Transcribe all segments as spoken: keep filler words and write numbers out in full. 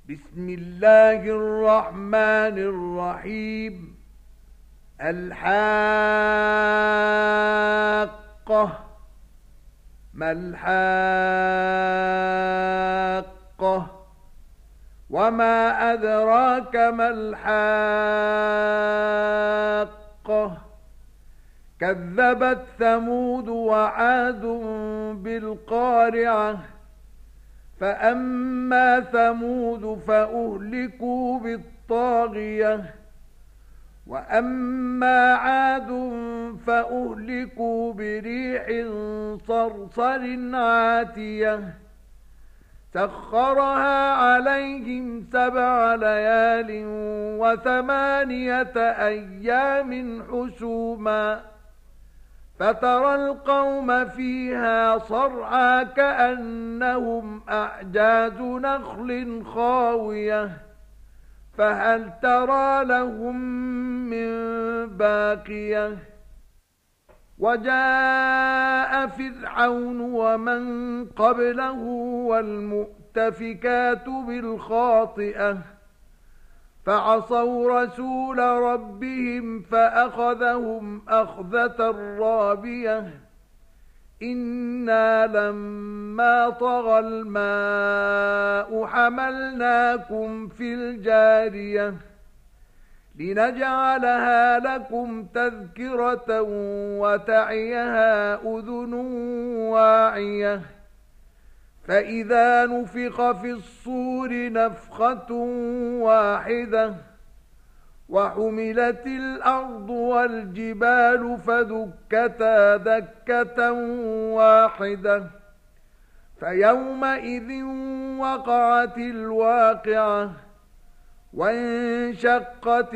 بسم الله الرحمن الرحيم. الحاقة. ما الحاقة؟ وما أدراك ما الحاقة؟ كذبت ثمود وعاد بالقارعة. فأما ثمود فأهلكوا بالطاغية، وأما عاد فأهلكوا بريح صرصر عاتية سخرها عليهم سبع ليال وثمانية أيام حسوما، فترى القوم فيها صرعى كأنهم أعجاز نخل خاوية، فهل ترى لهم من باقية؟ وجاء فرعون ومن قبله والمؤتفكات بالخاطئة فعصوا رسول ربهم فأخذهم أخذة رابية. إنا لما طغى الماء حملناكم في الجارية لنجعلها لكم تذكرة وتعيها أذن واعية. فإذا نفخ في الصور نفخة واحدة وحملت الأرض والجبال فدكتا دكة واحدة فيومئذ وقعت الواقعة وانشقت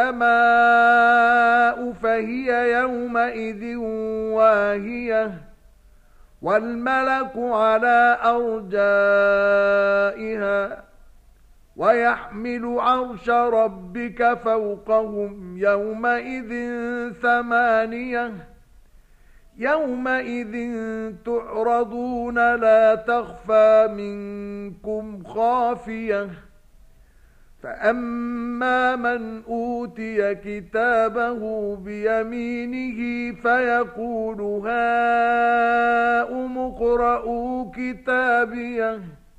السماء فهي يومئذ واهية والملك على أرجائها ويحمل عرش ربك فوقهم يومئذ ثمانية. يومئذ تعرضون لا تخفى منكم خافية. فأما من أوتي كتابه بيمينه فيقول هاؤم اقرءوا كتابيه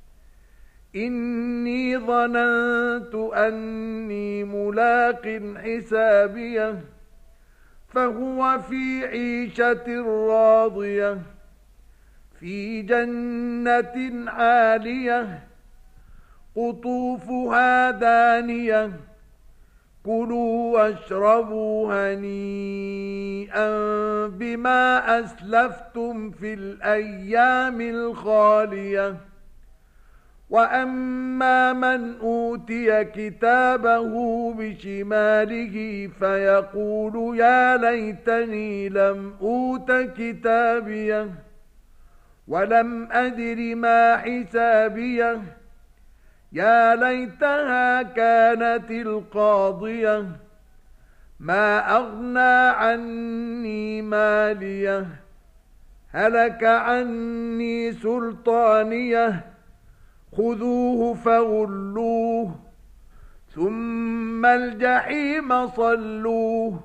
إني ظننت أني ملاق حسابيه فهو في عيشة راضية في جنة عالية قطوفها دانية كلوا واشربوا هنيئا بما أسلفتم في الأيام الخالية. وأما من أوتي كتابه بشماله فيقول يا ليتني لم أوت كتابيه ولم أدر ما حسابيه يا ليتها كانت القاضية ما أغنى عني ماليه هلك عني سلطانيه خذوه فغلوه ثم الجحيم صلوه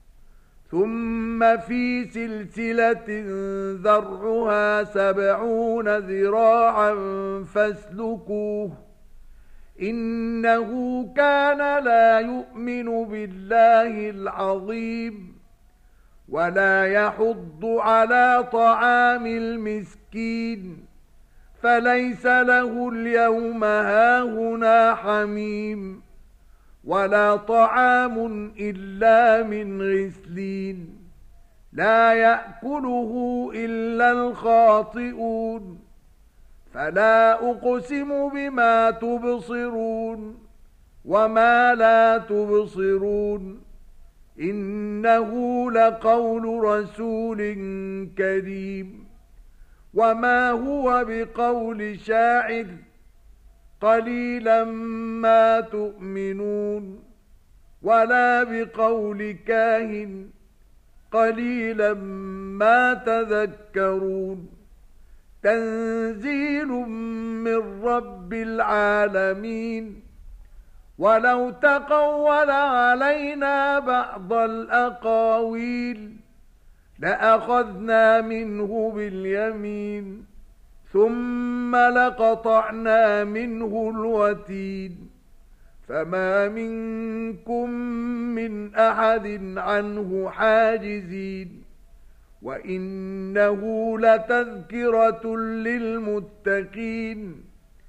ثم في سلسلة ذرعها سبعون ذراعا فاسلكوه إنه كان لا يؤمن بالله العظيم ولا يحض على طعام المسكين فليس له اليوم هاهنا حميم ولا طعام إلا من غسلين لا يأكله إلا الخاطئون. فلا أقسم بما تبصرون وما لا تبصرون إنه لقول رسول كريم وما هو بقول شاعر قليلا ما تؤمنون ولا بقول كاهن قليلا ما تذكرون تنزيل من رب العالمين ولو تقول علينا بعض الأقاويل لأخذنا منه باليمين ثم لقطعنا منه الوتين فما منكم من أحد عنه حاجزين وإنه لتذكرة للمتقين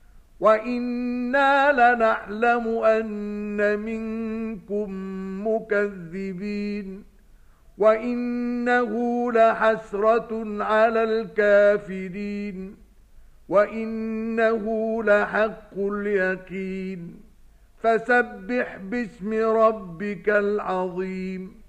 وإنا لنعلم أن منكم مكذبين وإنه لحسرة على الكافرين وإنه لحق اليقين فسبح باسم ربك العظيم